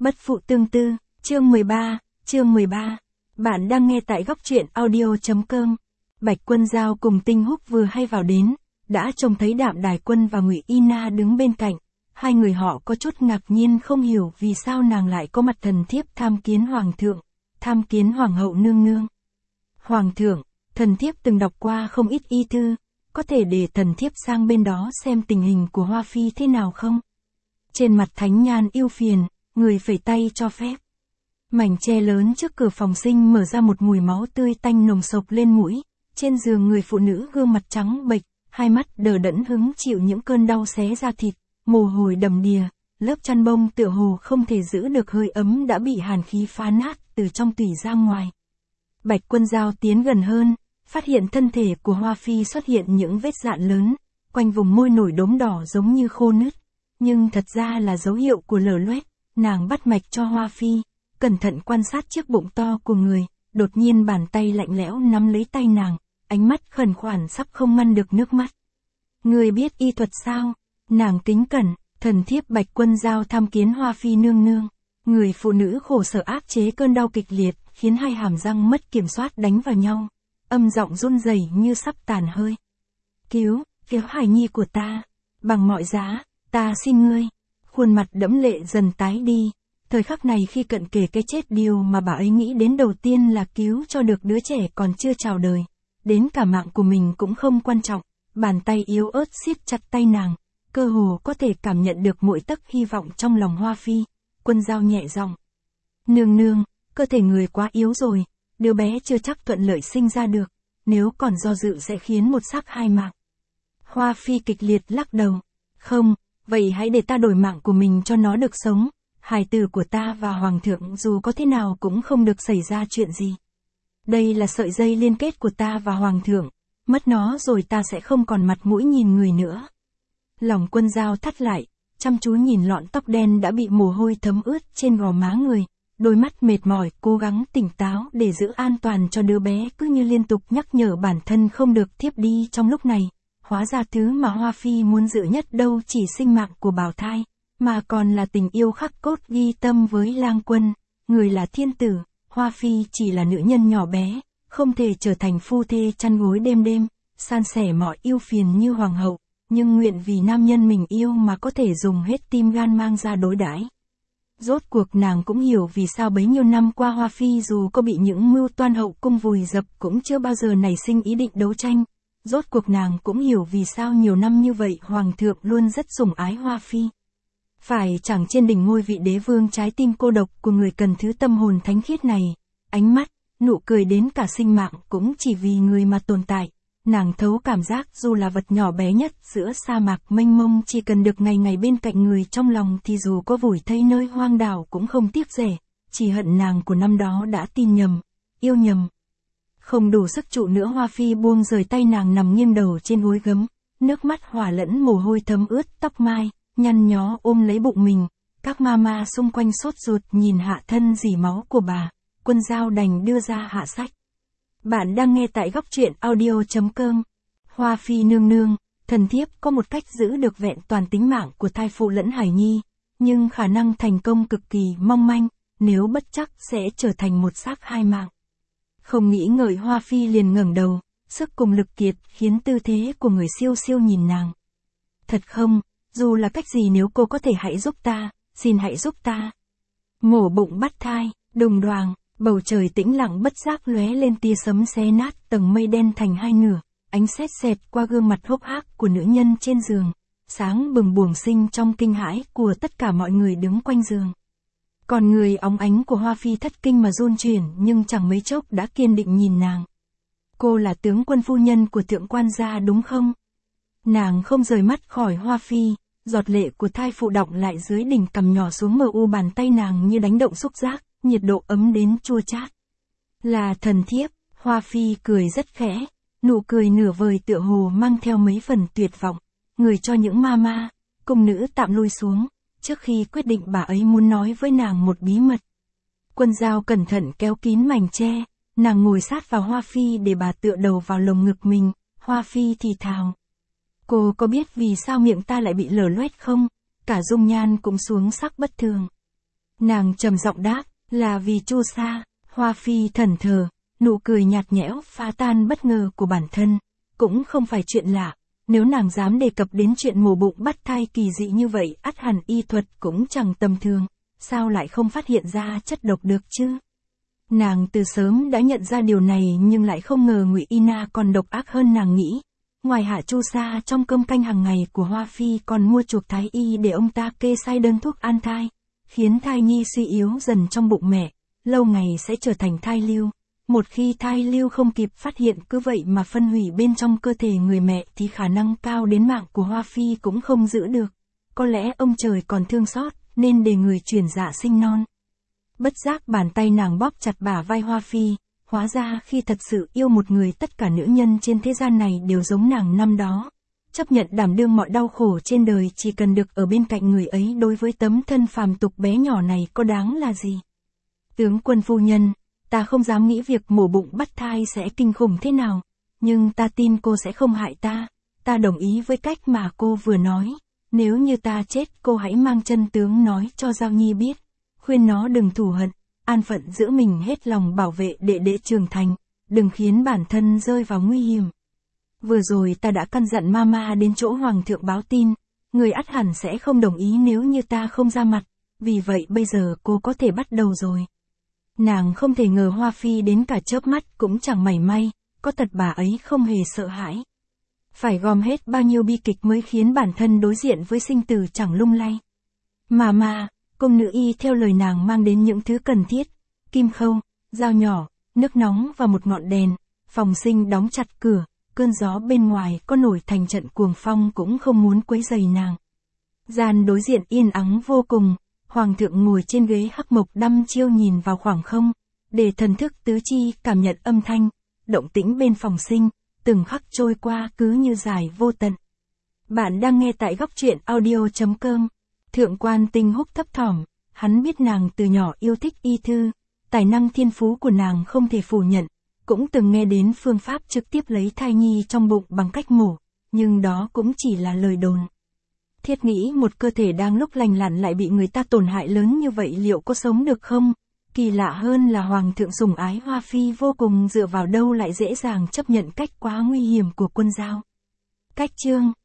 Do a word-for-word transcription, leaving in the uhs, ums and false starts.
Bất phụ tương tư, chương mười ba, chương mười ba. Bạn đang nghe tại góc truyện audio chấm com. Bạch Quân Giao cùng Tinh Húc vừa hay vào đến, đã trông thấy Đạm Đài Quân và Ngụy Y Na đứng bên cạnh. Hai người họ có chút ngạc nhiên không hiểu vì sao nàng lại có mặt thần thiếp tham kiến hoàng thượng, tham kiến hoàng hậu nương nương. Hoàng thượng, thần thiếp từng đọc qua không ít y thư, có thể để thần thiếp sang bên đó xem tình hình của Hoa Phi thế nào không? Trên mặt Thánh Nhan ưu phiền, người phẩy tay cho phép. Mảnh tre lớn trước cửa phòng sinh mở ra một mùi máu tươi tanh nồng sộc lên mũi, trên giường người phụ nữ gương mặt trắng bệch, hai mắt đờ đẫn hứng chịu những cơn đau xé da thịt, mồ hôi đầm đìa, lớp chăn bông tựa hồ không thể giữ được hơi ấm đã bị hàn khí phá nát từ trong tủy ra ngoài. Bạch Quân Giao tiến gần hơn, phát hiện thân thể của Hoa Phi xuất hiện những vết rạn lớn, quanh vùng môi nổi đốm đỏ giống như khô nứt, nhưng thật ra là dấu hiệu của lở loét. Nàng bắt mạch cho Hoa Phi, cẩn thận quan sát chiếc bụng to của người, đột nhiên bàn tay lạnh lẽo nắm lấy tay nàng, ánh mắt khẩn khoản sắp không ngăn được nước mắt. Người biết y thuật sao? Nàng kính cẩn, thần thiếp Bạch Quân Giao tham kiến Hoa Phi nương nương. Người phụ nữ khổ sở áp chế cơn đau kịch liệt, khiến hai hàm răng mất kiểm soát đánh vào nhau, âm giọng run rẩy như sắp tàn hơi. Cứu, cứu hài nhi của ta, bằng mọi giá, ta xin ngươi. Khuôn mặt đẫm lệ dần tái đi, thời khắc này khi cận kề cái chết điều mà bà ấy nghĩ đến đầu tiên là cứu cho được đứa trẻ còn chưa chào đời. Đến cả mạng của mình cũng không quan trọng, bàn tay yếu ớt siết chặt tay nàng, cơ hồ có thể cảm nhận được mỗi tấc hy vọng trong lòng Hoa Phi. Quân Giao nhẹ giọng. Nương nương, cơ thể người quá yếu rồi, đứa bé chưa chắc thuận lợi sinh ra được, nếu còn do dự sẽ khiến một xác hai mạng. Hoa Phi kịch liệt lắc đầu. Không. Vậy hãy để ta đổi mạng của mình cho nó được sống, hài tử của ta và hoàng thượng dù có thế nào cũng không được xảy ra chuyện gì. Đây là sợi dây liên kết của ta và hoàng thượng, mất nó rồi ta sẽ không còn mặt mũi nhìn người nữa. Lòng Quân Giao thắt lại, chăm chú nhìn lọn tóc đen đã bị mồ hôi thấm ướt trên gò má người, đôi mắt mệt mỏi cố gắng tỉnh táo để giữ an toàn cho đứa bé cứ như liên tục nhắc nhở bản thân không được thiếp đi trong lúc này. Hóa ra thứ mà Hoa Phi muốn giữ nhất đâu chỉ sinh mạng của bào thai, mà còn là tình yêu khắc cốt ghi tâm với Lang Quân. Người là thiên tử, Hoa Phi chỉ là nữ nhân nhỏ bé, không thể trở thành phu thê chăn gối đêm đêm, san sẻ mọi ưu phiền như hoàng hậu, nhưng nguyện vì nam nhân mình yêu mà có thể dùng hết tim gan mang ra đối đãi. Rốt cuộc nàng cũng hiểu vì sao bấy nhiêu năm qua Hoa Phi dù có bị những mưu toan hậu cung vùi dập cũng chưa bao giờ nảy sinh ý định đấu tranh. Rốt cuộc nàng cũng hiểu vì sao nhiều năm như vậy hoàng thượng luôn rất sủng ái Hoa Phi. Phải chẳng trên đỉnh ngôi vị đế vương trái tim cô độc của người cần thứ tâm hồn thánh khiết này, ánh mắt, nụ cười đến cả sinh mạng cũng chỉ vì người mà tồn tại. Nàng thấu cảm giác dù là vật nhỏ bé nhất giữa sa mạc mênh mông chỉ cần được ngày ngày bên cạnh người trong lòng thì dù có vùi thây nơi hoang đảo cũng không tiếc rẻ, chỉ hận nàng của năm đó đã tin nhầm, yêu nhầm. Không đủ sức trụ nữa Hoa Phi buông rời tay nàng nằm nghiêng đầu trên gối gấm, nước mắt hòa lẫn mồ hôi thấm ướt tóc mai, nhăn nhó ôm lấy bụng mình, các mama xung quanh sốt ruột nhìn hạ thân dỉ máu của bà. Quân Giao đành đưa ra hạ sách. Bạn đang nghe tại góc truyện audio chấm com. Hoa Phi nương nương, thần thiếp có một cách giữ được vẹn toàn tính mạng của thai phụ lẫn hài nhi, nhưng khả năng thành công cực kỳ mong manh, nếu bất chắc sẽ trở thành một xác hai mạng. Không nghĩ ngợi Hoa Phi liền ngẩng đầu, sức cùng lực kiệt khiến tư thế của người siêu siêu nhìn nàng. Thật không, dù là cách gì nếu cô có thể hãy giúp ta, xin hãy giúp ta. Mổ bụng bắt thai, đùng đoàng, bầu trời tĩnh lặng bất giác lóe lên tia sấm xé nát tầng mây đen thành hai nửa, ánh sét xẹt qua gương mặt hốc hác của nữ nhân trên giường, sáng bừng buồng sinh trong kinh hãi của tất cả mọi người đứng quanh giường. Còn người óng ánh của Hoa Phi thất kinh mà run chuyển nhưng chẳng mấy chốc đã kiên định nhìn nàng. Cô là tướng quân phu nhân của thượng quan gia đúng không? Nàng không rời mắt khỏi Hoa Phi, giọt lệ của thai phụ đọng lại dưới đỉnh cằm nhỏ xuống mờ u bàn tay nàng như đánh động xúc giác, nhiệt độ ấm đến chua chát. Là thần thiếp, Hoa Phi cười rất khẽ, nụ cười nửa vời tựa hồ mang theo mấy phần tuyệt vọng. Người cho những mama, cung nữ tạm lui xuống. Trước khi quyết định bà ấy muốn nói với nàng một bí mật. Quân Giao cẩn thận kéo kín mảnh tre, nàng ngồi sát vào Hoa Phi để bà tựa đầu vào lồng ngực mình. Hoa Phi thì thào. Cô có biết vì sao miệng ta lại bị lở loét không? Cả dung nhan cũng xuống sắc bất thường. Nàng trầm giọng đáp, là vì Chu Sa. Hoa Phi thẫn thờ, nụ cười nhạt nhẽo phá tan bất ngờ của bản thân. Cũng không phải chuyện lạ, nếu nàng dám đề cập đến chuyện mổ bụng bắt thai kỳ dị như vậy, ắt hẳn y thuật cũng chẳng tầm thường, sao lại không phát hiện ra chất độc được chứ? Nàng từ sớm đã nhận ra điều này nhưng lại không ngờ Ngụy Y Na còn độc ác hơn nàng nghĩ. Ngoài hạ Chu Sa trong cơm canh hàng ngày của Hoa Phi còn mua chuộc thái y để ông ta kê sai đơn thuốc an thai, khiến thai nhi suy yếu dần trong bụng mẹ, lâu ngày sẽ trở thành thai lưu. Một khi thai lưu không kịp phát hiện cứ vậy mà phân hủy bên trong cơ thể người mẹ thì khả năng cao đến mạng của Hoa Phi cũng không giữ được. Có lẽ ông trời còn thương xót, nên để người chuyển dạ sinh non. Bất giác bàn tay nàng bóp chặt bả vai Hoa Phi, hóa ra khi thật sự yêu một người tất cả nữ nhân trên thế gian này đều giống nàng năm đó. Chấp nhận đảm đương mọi đau khổ trên đời chỉ cần được ở bên cạnh người ấy, đối với tấm thân phàm tục bé nhỏ này có đáng là gì? Tướng quân phu nhân, ta không dám nghĩ việc mổ bụng bắt thai sẽ kinh khủng thế nào, nhưng ta tin cô sẽ không hại ta. Ta đồng ý với cách mà cô vừa nói, nếu như ta chết cô hãy mang chân tướng nói cho Giao Nhi biết, khuyên nó đừng thù hận, an phận giữ mình hết lòng bảo vệ đệ đệ trưởng thành, đừng khiến bản thân rơi vào nguy hiểm. Vừa rồi ta đã căn dặn Mama đến chỗ Hoàng thượng báo tin, người ắt hẳn sẽ không đồng ý nếu như ta không ra mặt, vì vậy bây giờ cô có thể bắt đầu rồi. Nàng không thể ngờ Hoa Phi đến cả chớp mắt cũng chẳng mảy may, có thật bà ấy không hề sợ hãi. Phải gom hết bao nhiêu bi kịch mới khiến bản thân đối diện với sinh tử chẳng lung lay. Mà mà, cung nữ y theo lời nàng mang đến những thứ cần thiết, kim khâu, dao nhỏ, nước nóng và một ngọn đèn. Phòng sinh đóng chặt cửa, cơn gió bên ngoài có nổi thành trận cuồng phong cũng không muốn quấy rầy nàng. Gian đối diện yên ắng vô cùng, Hoàng thượng ngồi trên ghế hắc mộc đăm chiêu nhìn vào khoảng không, để thần thức tứ chi cảm nhận âm thanh, động tĩnh bên phòng sinh, từng khắc trôi qua cứ như dài vô tận. Bạn đang nghe tại góc truyện audio chấm com. Thượng quan Tinh Húc thấp thỏm, hắn biết nàng từ nhỏ yêu thích y thư, tài năng thiên phú của nàng không thể phủ nhận, cũng từng nghe đến phương pháp trực tiếp lấy thai nhi trong bụng bằng cách mổ, nhưng đó cũng chỉ là lời đồn. Thiết nghĩ một cơ thể đang lúc lành lặn lại bị người ta tổn hại lớn như vậy liệu có sống được không? Kỳ lạ hơn là Hoàng thượng sủng ái Hoa Phi vô cùng, dựa vào đâu lại dễ dàng chấp nhận cách quá nguy hiểm của quân Giao. Cách chương